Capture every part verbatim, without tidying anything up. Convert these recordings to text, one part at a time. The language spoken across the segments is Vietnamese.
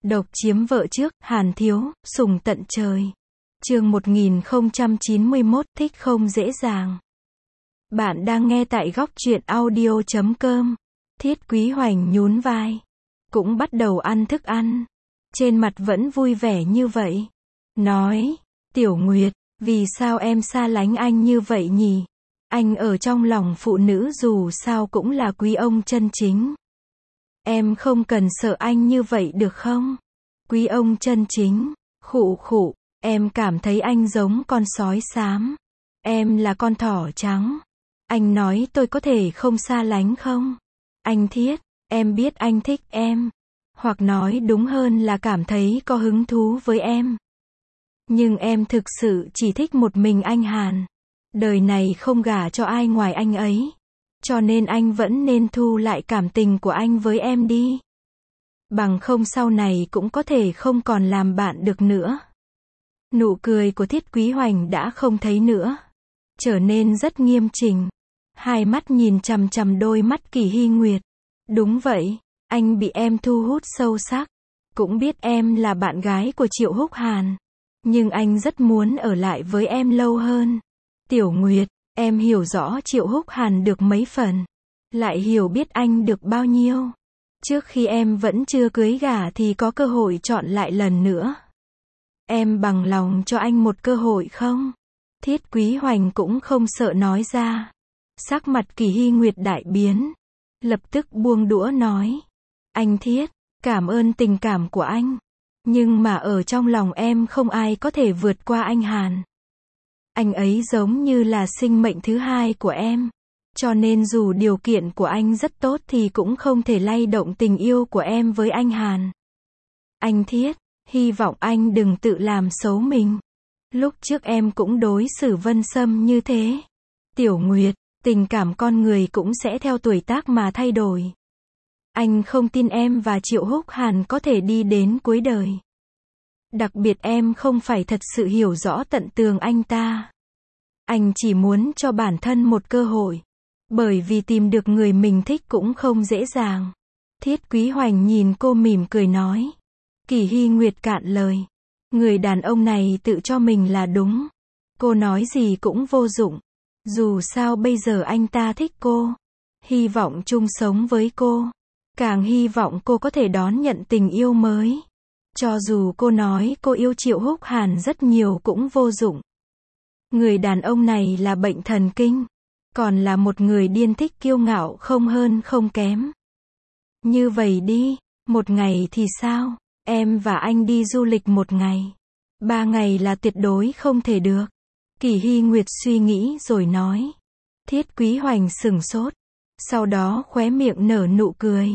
Độc chiếm vợ trước, Hàn Thiếu, sủng tận trời. Chương một nghìn không trăm chín mươi mốt, thích không dễ dàng. Bạn đang nghe tại góc truyện audio chấm com. Thiết Quý Hoành nhún vai. Cũng bắt đầu ăn thức ăn. Trên mặt vẫn vui vẻ như vậy. Nói, Tiểu Nguyệt, vì sao em xa lánh anh như vậy nhỉ? Anh ở trong lòng phụ nữ dù sao cũng là quý ông chân chính. Em không cần sợ anh như vậy được không? Quý ông chân chính, khụ khụ, em cảm thấy anh giống con sói xám. Em là con thỏ trắng. Anh nói tôi có thể không xa lánh không? Anh Thiết, em biết anh thích em. Hoặc nói đúng hơn là cảm thấy có hứng thú với em. Nhưng em thực sự chỉ thích một mình anh Hàn. Đời này không gả cho ai ngoài anh ấy. Cho nên anh vẫn nên thu lại cảm tình của anh với em đi. Bằng không sau này cũng có thể không còn làm bạn được nữa. Nụ cười của Thiết Quý Hoành đã không thấy nữa. Trở nên rất nghiêm chỉnh. Hai mắt nhìn chằm chằm đôi mắt Kỳ Hy Nguyệt. Đúng vậy, anh bị em thu hút sâu sắc. Cũng biết em là bạn gái của Triệu Húc Hàn. Nhưng anh rất muốn ở lại với em lâu hơn. Tiểu Nguyệt, em hiểu rõ Triệu Húc Hàn được mấy phần. Lại hiểu biết anh được bao nhiêu. Trước khi em vẫn chưa cưới gả thì có cơ hội chọn lại lần nữa. Em bằng lòng cho anh một cơ hội không? Thiết Quý Hoành cũng không sợ nói ra. Sắc mặt Kỳ Hy Nguyệt đại biến. Lập tức buông đũa nói. Anh Thiết, cảm ơn tình cảm của anh. Nhưng mà ở trong lòng em không ai có thể vượt qua anh Hàn. Anh ấy giống như là sinh mệnh thứ hai của em. Cho nên dù điều kiện của anh rất tốt thì cũng không thể lay động tình yêu của em với anh Hàn. Anh Thiết, hy vọng anh đừng tự làm xấu mình. Lúc trước em cũng đối xử Vân Sâm như thế. Tiểu Nguyệt, tình cảm con người cũng sẽ theo tuổi tác mà thay đổi. Anh không tin em và Triệu Húc Hàn có thể đi đến cuối đời. Đặc biệt em không phải thật sự hiểu rõ tận tường anh ta. Anh chỉ muốn cho bản thân một cơ hội. Bởi vì tìm được người mình thích cũng không dễ dàng. Thiết Quý Hoành nhìn cô mỉm cười nói. Kỳ Hy Nguyệt cạn lời. Người đàn ông này tự cho mình là đúng. Cô nói gì cũng vô dụng. Dù sao bây giờ anh ta thích cô. Hy vọng chung sống với cô. Càng hy vọng cô có thể đón nhận tình yêu mới. Cho dù cô nói cô yêu Triệu Húc Hàn rất nhiều cũng vô dụng. Người đàn ông này là bệnh thần kinh. Còn là một người điên thích kiêu ngạo không hơn không kém. Như vậy đi, một ngày thì sao? Em và anh đi du lịch một ngày. Ba ngày là tuyệt đối không thể được. Kỳ Hy Nguyệt suy nghĩ rồi nói. Thiết Quý Hoành sửng sốt. Sau đó khóe miệng nở nụ cười.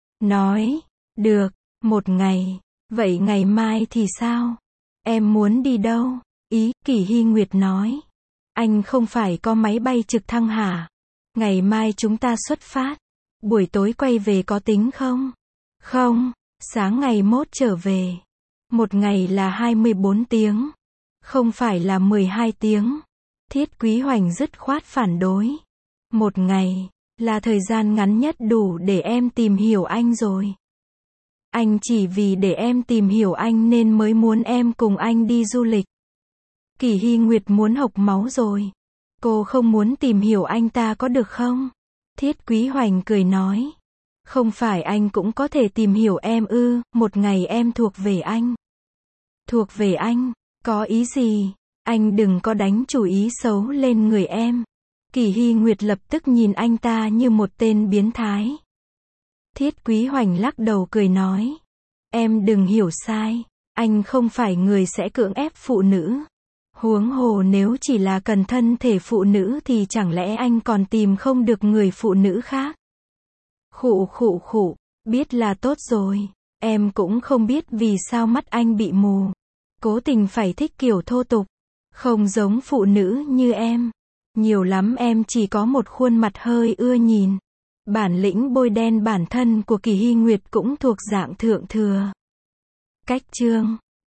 Nói, được, một ngày. Vậy ngày mai thì sao? Em muốn đi đâu? Ý, Kỳ Hy Nguyệt nói. Anh không phải có máy bay trực thăng hả? Ngày mai chúng ta xuất phát. Buổi tối quay về có tính không? Không, sáng ngày mốt trở về. Một ngày là hai mươi bốn tiếng. Không phải là mười hai tiếng. Thiết Quý Hoành dứt khoát phản đối. Một ngày, là thời gian ngắn nhất đủ để em tìm hiểu anh rồi. Anh chỉ vì để em tìm hiểu anh nên mới muốn em cùng anh đi du lịch. Kỳ Hy Nguyệt muốn hộc máu rồi. Cô không muốn tìm hiểu anh ta có được không? Thiết Quý Hoành cười nói. Không phải anh cũng có thể tìm hiểu em ư, một ngày em thuộc về anh. Thuộc về anh, có ý gì? Anh đừng có đánh chủ ý xấu lên người em. Kỳ Hy Nguyệt lập tức nhìn anh ta như một tên biến thái. Thiết Quý Hoành lắc đầu cười nói. Em đừng hiểu sai, anh không phải người sẽ cưỡng ép phụ nữ. Huống hồ nếu chỉ là cần thân thể phụ nữ thì chẳng lẽ anh còn tìm không được người phụ nữ khác? Khụ khụ khụ, biết là tốt rồi. Em cũng không biết vì sao mắt anh bị mù. Cố tình phải thích kiểu thô tục. Không giống phụ nữ như em. Nhiều lắm em chỉ có một khuôn mặt hơi ưa nhìn. Bản lĩnh bôi đen bản thân của Kỳ Hy Nguyệt cũng thuộc dạng thượng thừa. Cách chương